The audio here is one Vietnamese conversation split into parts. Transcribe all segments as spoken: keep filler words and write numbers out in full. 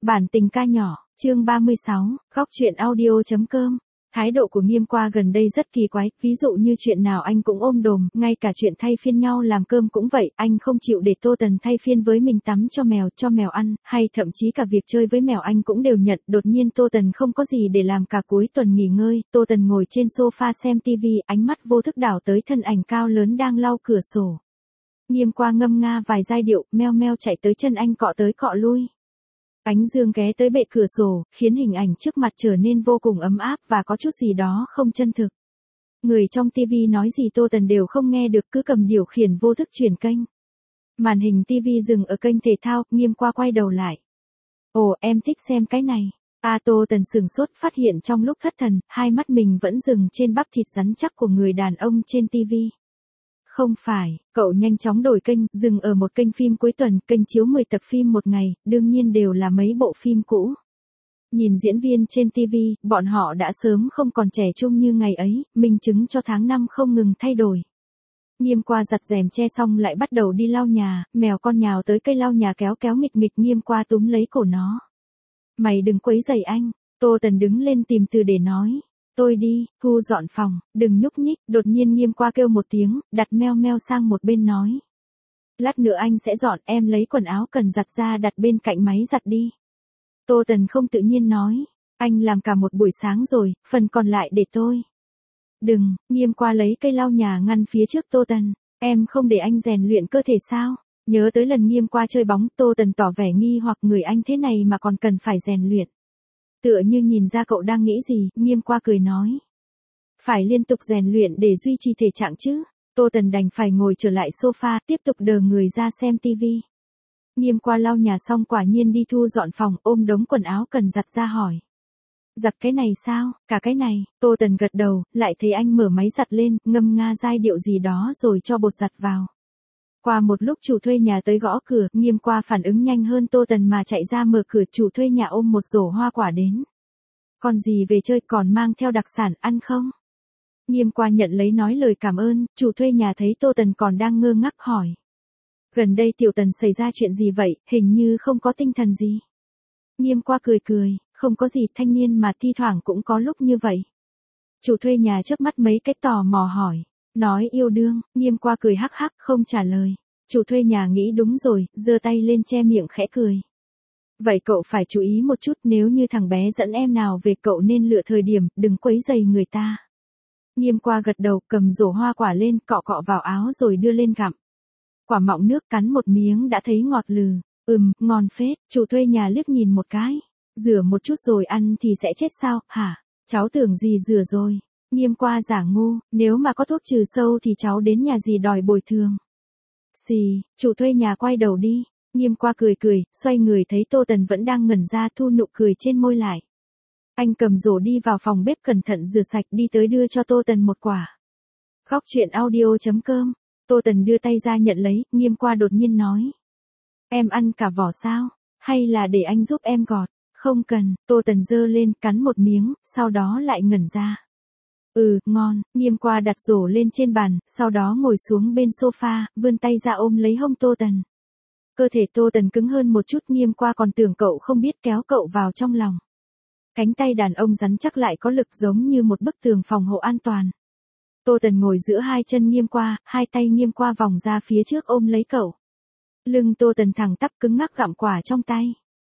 Bản tình ca nhỏ, chương ba mươi sáu, góc truyện audio.com. Thái độ của Nghiêm Qua gần đây rất kỳ quái, ví dụ như chuyện nào anh cũng ôm đồm, ngay cả chuyện thay phiên nhau làm cơm cũng vậy, anh không chịu để Tô Tần thay phiên với mình tắm cho mèo, cho mèo ăn, hay thậm chí cả việc chơi với mèo anh cũng đều nhận. Đột nhiên Tô Tần không có gì để làm cả cuối tuần nghỉ ngơi, Tô Tần ngồi trên sofa xem tivi, ánh mắt vô thức đảo tới thân ảnh cao lớn đang lau cửa sổ. Nghiêm Qua ngâm nga vài giai điệu, meo meo chạy tới chân anh cọ tới cọ lui. Ánh dương ghé tới bệ cửa sổ, khiến hình ảnh trước mặt trở nên vô cùng ấm áp và có chút gì đó không chân thực. Người trong tivi nói gì Tô Tần đều không nghe được, cứ cầm điều khiển vô thức chuyển kênh. Màn hình tivi dừng ở kênh thể thao, Nghiêm Qua quay đầu lại. Ồ, em thích xem cái này. À, Tô Tần sừng sốt phát hiện trong lúc thất thần, hai mắt mình vẫn dừng trên bắp thịt rắn chắc của người đàn ông trên tivi. Không phải, cậu nhanh chóng đổi kênh, dừng ở một kênh phim cuối tuần, kênh chiếu mười tập phim một ngày, đương nhiên đều là mấy bộ phim cũ. Nhìn diễn viên trên tivi, bọn họ đã sớm không còn trẻ trung như ngày ấy, minh chứng cho tháng năm không ngừng thay đổi. Nghiêm Qua giặt rèm che xong lại bắt đầu đi lau nhà, mèo con nhào tới cây lau nhà kéo kéo nghịch nghịch, Nghiêm Qua túm lấy cổ nó. Mày đừng quấy rầy anh. Tô Tần đứng lên tìm từ để nói. Tôi đi, thu dọn phòng, đừng nhúc nhích. Đột nhiên Nghiêm Qua kêu một tiếng, đặt meo meo sang một bên nói. Lát nữa anh sẽ dọn, em lấy quần áo cần giặt ra đặt bên cạnh máy giặt đi. Tô Tần không tự nhiên nói. Anh làm cả một buổi sáng rồi, phần còn lại để tôi. Đừng, Nghiêm Qua lấy cây lau nhà ngăn phía trước Tô Tần. Em không để anh rèn luyện cơ thể sao? Nhớ tới lần Nghiêm Qua chơi bóng, Tô Tần tỏ vẻ nghi hoặc, người anh thế này mà còn cần phải rèn luyện. Tựa như nhìn ra cậu đang nghĩ gì, Nghiêm Qua cười nói. Phải liên tục rèn luyện để duy trì thể trạng chứ. Tô Tần đành phải ngồi trở lại sofa, tiếp tục đờ người ra xem tivi. Nghiêm Qua lau nhà xong quả nhiên đi thu dọn phòng, ôm đống quần áo cần giặt ra hỏi. Giặt cái này sao, cả cái này? Tô Tần gật đầu, lại thấy anh mở máy giặt lên, ngâm nga giai điệu gì đó rồi cho bột giặt vào. Qua một lúc chủ thuê nhà tới gõ cửa, Nghiêm Qua phản ứng nhanh hơn Tô Tần mà chạy ra mở cửa, chủ thuê nhà ôm một rổ hoa quả đến. Con gì về chơi, còn mang theo đặc sản ăn không? Nghiêm Qua nhận lấy nói lời cảm ơn, chủ thuê nhà thấy Tô Tần còn đang ngơ ngác hỏi. Gần đây Tiểu Tần xảy ra chuyện gì vậy, hình như không có tinh thần gì. Nghiêm Qua cười cười, không có gì, thanh niên mà thi thoảng cũng có lúc như vậy. Chủ thuê nhà chớp mắt mấy cái tò mò hỏi. Nói yêu đương, Nghiêm Qua cười hắc hắc không trả lời. Chủ thuê nhà nghĩ đúng rồi, giơ tay lên che miệng khẽ cười. Vậy cậu phải chú ý một chút, nếu như thằng bé dẫn em nào về cậu nên lựa thời điểm, đừng quấy rầy người ta. Nghiêm Qua gật đầu, cầm rổ hoa quả lên, cọ cọ vào áo rồi đưa lên gặm. Quả mọng nước, cắn một miếng đã thấy ngọt lừ. Ừm, ngon phết. Chủ thuê nhà liếc nhìn một cái. Rửa một chút rồi ăn thì sẽ chết sao, hả? Cháu tưởng gì rửa rồi. Nghiêm Qua giả ngu, nếu mà có thuốc trừ sâu thì cháu đến nhà gì đòi bồi thường. Xì, chủ thuê nhà quay đầu đi. Nghiêm Qua cười cười, xoay người thấy Tô Tần vẫn đang ngẩn ra, thu nụ cười trên môi lại. Anh cầm rổ đi vào phòng bếp cẩn thận rửa sạch, đi tới đưa cho Tô Tần một quả. Góc truyện audio.com. Tô Tần đưa tay ra nhận lấy, Nghiêm Qua đột nhiên nói. Em ăn cả vỏ sao? Hay là để anh giúp em gọt? Không cần. Tô Tần giơ lên, cắn một miếng, sau đó lại ngẩn ra. Ừ, ngon. Nghiêm Qua đặt rổ lên trên bàn, sau đó ngồi xuống bên sofa, vươn tay ra ôm lấy hông Tô Tần. Cơ thể Tô Tần cứng hơn một chút, Nghiêm Qua còn tưởng cậu không biết kéo cậu vào trong lòng. Cánh tay đàn ông rắn chắc lại có lực giống như một bức tường phòng hộ an toàn. Tô Tần ngồi giữa hai chân Nghiêm Qua, hai tay Nghiêm Qua vòng ra phía trước ôm lấy cậu. Lưng Tô Tần thẳng tắp cứng ngắc gặm quả trong tay.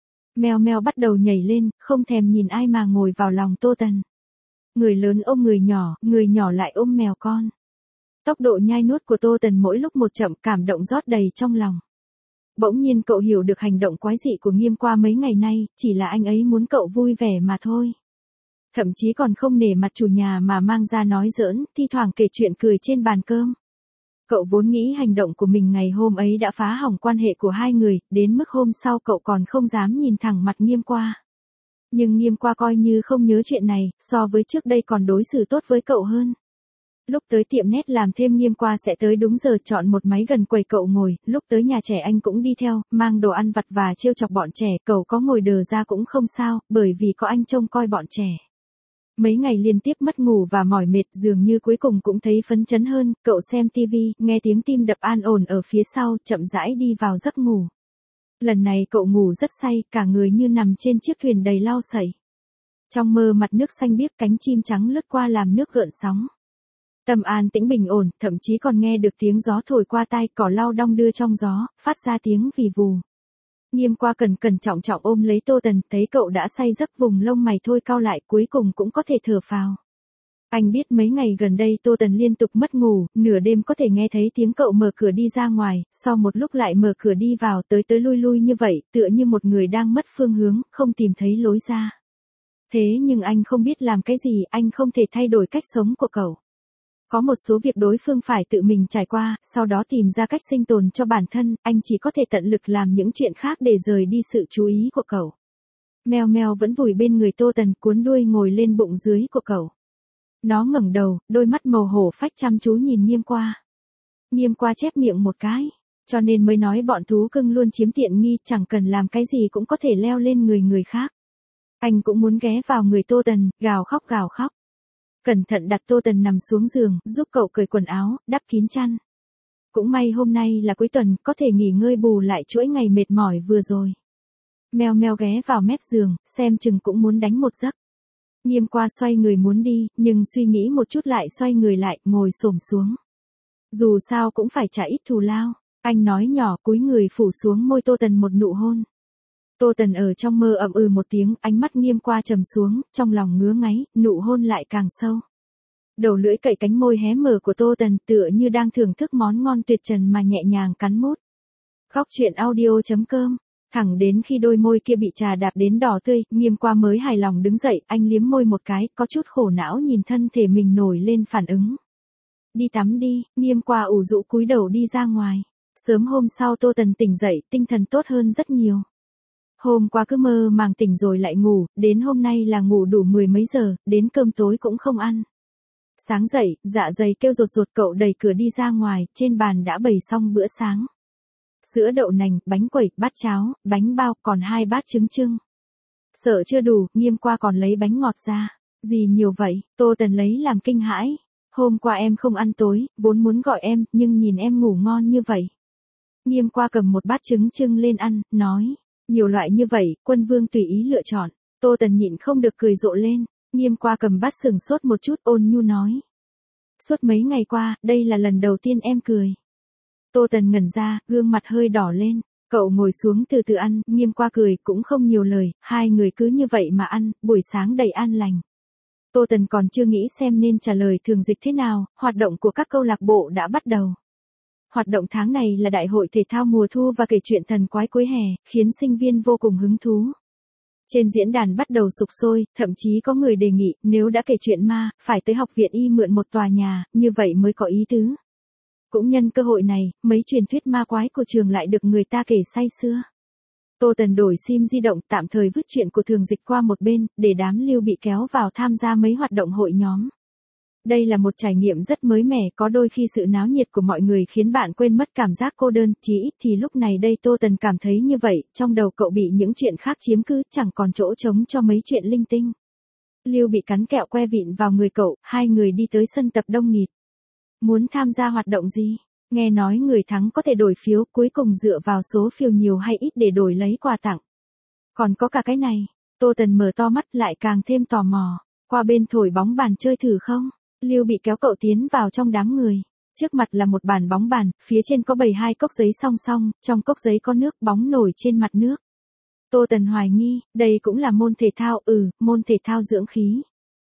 Meo meo bắt đầu nhảy lên, không thèm nhìn ai mà ngồi vào lòng Tô Tần. Người lớn ôm người nhỏ, người nhỏ lại ôm mèo con. Tốc độ nhai nuốt của Tô Tần mỗi lúc một chậm, cảm động rót đầy trong lòng. Bỗng nhiên cậu hiểu được hành động quái dị của Nghiêm Qua mấy ngày nay, chỉ là anh ấy muốn cậu vui vẻ mà thôi. Thậm chí còn không nể mặt chủ nhà mà mang ra nói giỡn, thi thoảng kể chuyện cười trên bàn cơm. Cậu vốn nghĩ hành động của mình ngày hôm ấy đã phá hỏng quan hệ của hai người, đến mức hôm sau cậu còn không dám nhìn thẳng mặt Nghiêm Qua. Nhưng Nghiêm Qua coi như không nhớ chuyện này, so với trước đây còn đối xử tốt với cậu hơn. Lúc tới tiệm nét làm thêm Nghiêm Qua sẽ tới đúng giờ, chọn một máy gần quầy cậu ngồi, lúc tới nhà trẻ anh cũng đi theo, mang đồ ăn vặt và trêu chọc bọn trẻ, cậu có ngồi đờ ra cũng không sao, bởi vì có anh trông coi bọn trẻ. Mấy ngày liên tiếp mất ngủ và mỏi mệt, dường như cuối cùng cũng thấy phấn chấn hơn, cậu xem tivi, nghe tiếng tim đập an ổn ở phía sau, chậm rãi đi vào giấc ngủ. Lần này cậu ngủ rất say, cả người như nằm trên chiếc thuyền đầy lau sậy. Trong mơ mặt nước xanh biếc, cánh chim trắng lướt qua làm nước gợn sóng. Tâm an tĩnh bình ổn, thậm chí còn nghe được tiếng gió thổi qua tai, cỏ lau đong đưa trong gió, phát ra tiếng vì vù. Nghiêm qua cẩn cẩn trọng trọng ôm lấy Tô Tần, thấy cậu đã say giấc, vùng lông mày thôi cau lại, cuối cùng cũng có thể thở phào. Anh biết mấy ngày gần đây Tô Tần liên tục mất ngủ, nửa đêm có thể nghe thấy tiếng cậu mở cửa đi ra ngoài, sau một lúc lại mở cửa đi vào, tới tới lui lui như vậy, tựa như một người đang mất phương hướng, không tìm thấy lối ra. Thế nhưng anh không biết làm cái gì, anh không thể thay đổi cách sống của cậu. Có một số việc đối phương phải tự mình trải qua, sau đó tìm ra cách sinh tồn cho bản thân, anh chỉ có thể tận lực làm những chuyện khác để rời đi sự chú ý của cậu. Mèo mèo vẫn vùi bên người Tô Tần, cuốn đuôi ngồi lên bụng dưới của cậu. Nó ngẩng đầu, đôi mắt màu hổ phách chăm chú nhìn Nghiêm qua. Nghiêm qua chép miệng một cái, cho nên mới nói bọn thú cưng luôn chiếm tiện nghi, chẳng cần làm cái gì cũng có thể leo lên người người khác. Anh cũng muốn ghé vào người Tô Tần, gào khóc gào khóc. Cẩn thận đặt Tô Tần nằm xuống giường, giúp cậu cởi quần áo, đắp kín chăn. Cũng may hôm nay là cuối tuần, có thể nghỉ ngơi bù lại chuỗi ngày mệt mỏi vừa rồi. Mèo mèo ghé vào mép giường, xem chừng cũng muốn đánh một giấc. Nghiêm qua xoay người muốn đi, nhưng suy nghĩ một chút lại xoay người lại, ngồi xổm xuống. Dù sao cũng phải trả ít thù lao, anh nói nhỏ, cúi người phủ xuống môi Tô Tần một nụ hôn. Tô Tần ở trong mơ ậm ừ một tiếng, ánh mắt Nghiêm qua trầm xuống, trong lòng ngứa ngáy, nụ hôn lại càng sâu. Đầu lưỡi cậy cánh môi hé mở của Tô Tần, tựa như đang thưởng thức món ngon tuyệt trần mà nhẹ nhàng cắn mút. Khóc chuyện audio chấm com. Thẳng đến khi đôi môi kia bị trà đạp đến đỏ tươi, Nghiêm qua mới hài lòng đứng dậy, anh liếm môi một cái, có chút khổ não nhìn thân thể mình nổi lên phản ứng. Đi tắm đi, Nghiêm qua ủ rũ cúi đầu đi ra ngoài. Sớm hôm sau Tô Tần tỉnh dậy, tinh thần tốt hơn rất nhiều. Hôm qua cứ mơ màng tỉnh rồi lại ngủ, đến hôm nay là ngủ đủ mười mấy giờ, đến cơm tối cũng không ăn. Sáng dậy, dạ dày kêu rột rột, cậu đẩy cửa đi ra ngoài, trên bàn đã bày xong bữa sáng. Sữa đậu nành, bánh quẩy, bát cháo, bánh bao, còn hai bát trứng trưng. Sợ chưa đủ, Nghiêm qua còn lấy bánh ngọt ra. Gì nhiều vậy, Tô Tần lấy làm kinh hãi. Hôm qua em không ăn tối, vốn muốn gọi em, nhưng nhìn em ngủ ngon như vậy. Nghiêm qua cầm một bát trứng trưng lên ăn, nói. Nhiều loại như vậy, quân vương tùy ý lựa chọn. Tô Tần nhịn không được cười rộ lên. Nghiêm qua cầm bát sừng sốt một chút, ôn nhu nói. Suốt mấy ngày qua, đây là lần đầu tiên em cười. Tô Tần ngẩn ra, gương mặt hơi đỏ lên. Cậu ngồi xuống từ từ ăn, Nghiêm qua cười, cũng không nhiều lời, hai người cứ như vậy mà ăn, buổi sáng đầy an lành. Tô Tần còn chưa nghĩ xem nên trả lời thường dịch thế nào, hoạt động của các câu lạc bộ đã bắt đầu. Hoạt động tháng này là đại hội thể thao mùa thu và kể chuyện thần quái cuối hè, khiến sinh viên vô cùng hứng thú. Trên diễn đàn bắt đầu sục sôi, thậm chí có người đề nghị, nếu đã kể chuyện ma, phải tới học viện y mượn một tòa nhà, như vậy mới có ý tứ. Cũng nhân cơ hội này, mấy truyền thuyết ma quái của trường lại được người ta kể say sưa. Tô Tần đổi sim di động, tạm thời vứt chuyện của thường dịch qua một bên, để đám Lưu bị kéo vào tham gia mấy hoạt động hội nhóm. Đây là một trải nghiệm rất mới mẻ, có đôi khi sự náo nhiệt của mọi người khiến bạn quên mất cảm giác cô đơn, chí ít thì lúc này đây Tô Tần cảm thấy như vậy, trong đầu cậu bị những chuyện khác chiếm cứ, chẳng còn chỗ trống cho mấy chuyện linh tinh. Lưu bị cắn kẹo que vịn vào người cậu, hai người đi tới sân tập đông nghịt. Muốn tham gia hoạt động gì? Nghe nói người thắng có thể đổi phiếu, cuối cùng dựa vào số phiếu nhiều hay ít để đổi lấy quà tặng. Còn có cả cái này, Tô Tần mở to mắt lại càng thêm tò mò, qua bên thổi bóng bàn chơi thử không? Lưu bị kéo cậu tiến vào trong đám người. Trước mặt là một bàn bóng bàn, phía trên có bày hai cốc giấy song song, trong cốc giấy có nước bóng nổi trên mặt nước. Tô Tần hoài nghi, đây cũng là môn thể thao, ừ, môn thể thao dưỡng khí.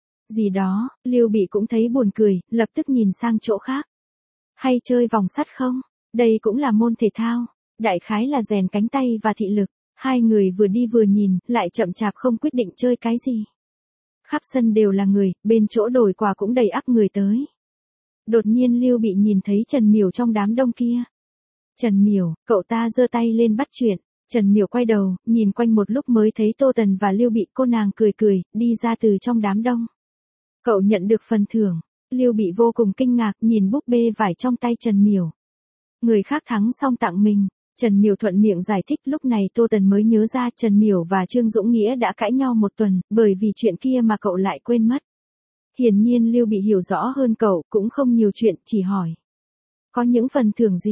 Gì đó, Lưu bị cũng thấy buồn cười, lập tức nhìn sang chỗ khác. Hay chơi vòng sắt không? Đây cũng là môn thể thao. Đại khái là rèn cánh tay và thị lực. Hai người vừa đi vừa nhìn, lại chậm chạp không quyết định chơi cái gì. Khắp sân đều là người, bên chỗ đổi quà cũng đầy ắp người tới. Đột nhiên Lưu bị nhìn thấy Trần Miểu trong đám đông kia. Trần Miểu, cậu ta giơ tay lên bắt chuyện. Trần Miểu quay đầu, nhìn quanh một lúc mới thấy Tô Tần và Lưu bị, cô nàng cười cười, đi ra từ trong đám đông. Cậu nhận được phần thưởng. Lưu bị vô cùng kinh ngạc, nhìn búp bê vải trong tay Trần Miểu. Người khác thắng xong tặng mình. Trần Miểu thuận miệng giải thích, lúc này Tô Tần mới nhớ ra Trần Miểu và Trương Dũng Nghĩa đã cãi nhau một tuần, bởi vì chuyện kia mà cậu lại quên mất. Hiển nhiên Lưu bị hiểu rõ hơn cậu, cũng không nhiều chuyện, chỉ hỏi. Có những phần thưởng gì?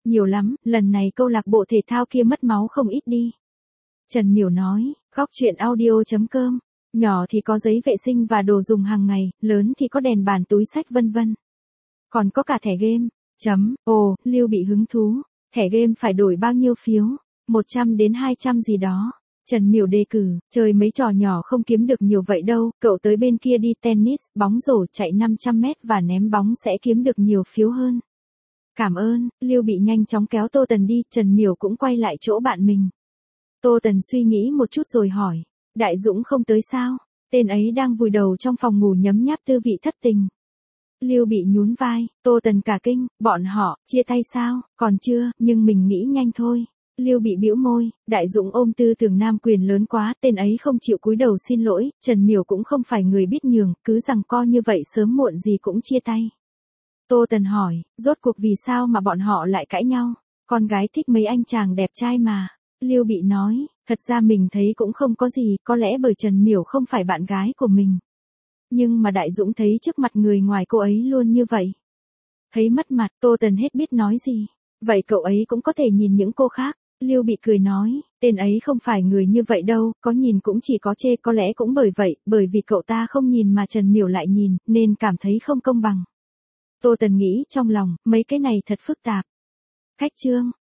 Nhiều lắm, lần này câu lạc bộ thể thao kia mất máu không ít đi. Trần Miểu nói, góc chuyện audio.com, nhỏ thì có giấy vệ sinh và đồ dùng hàng ngày, lớn thì có đèn bàn túi sách vân vân. Còn có cả thẻ game. Chấm, ồ, Lưu bị hứng thú. Thẻ game phải đổi bao nhiêu phiếu? một trăm đến hai trăm gì đó. Trần Miểu đề cử, chơi mấy trò nhỏ không kiếm được nhiều vậy đâu, cậu tới bên kia đi tennis, bóng rổ chạy năm trăm mét và ném bóng sẽ kiếm được nhiều phiếu hơn. Cảm ơn, Lưu bị nhanh chóng kéo Tô Tần đi, Trần Miểu cũng quay lại chỗ bạn mình. Tô Tần suy nghĩ một chút rồi hỏi, Đại Dũng không tới sao? Tên ấy đang vùi đầu trong phòng ngủ nhấm nháp tư vị thất tình. Lưu bị nhún vai, Tô Tần cả kinh, bọn họ, chia tay sao? Còn chưa, nhưng mình nghĩ nhanh thôi. Lưu bị bĩu môi, Đại Dũng ôm tư tưởng nam quyền lớn quá, tên ấy không chịu cúi đầu xin lỗi, Trần Miểu cũng không phải người biết nhường, cứ rằng co như vậy sớm muộn gì cũng chia tay. Tô Tần hỏi, rốt cuộc vì sao mà bọn họ lại cãi nhau? Con gái thích mấy anh chàng đẹp trai mà. Lưu bị nói, thật ra mình thấy cũng không có gì, có lẽ bởi Trần Miểu không phải bạn gái của mình. Nhưng mà Đại Dũng thấy trước mặt người ngoài cô ấy luôn như vậy. Thấy mất mặt, Tô Tần hết biết nói gì. Vậy cậu ấy cũng có thể nhìn những cô khác. Lưu bị cười nói, tên ấy không phải người như vậy đâu, có nhìn cũng chỉ có chê, có lẽ cũng bởi vậy, bởi vì cậu ta không nhìn mà Trần Miểu lại nhìn, nên cảm thấy không công bằng. Tô Tần nghĩ trong lòng, mấy cái này thật phức tạp. Khách trương.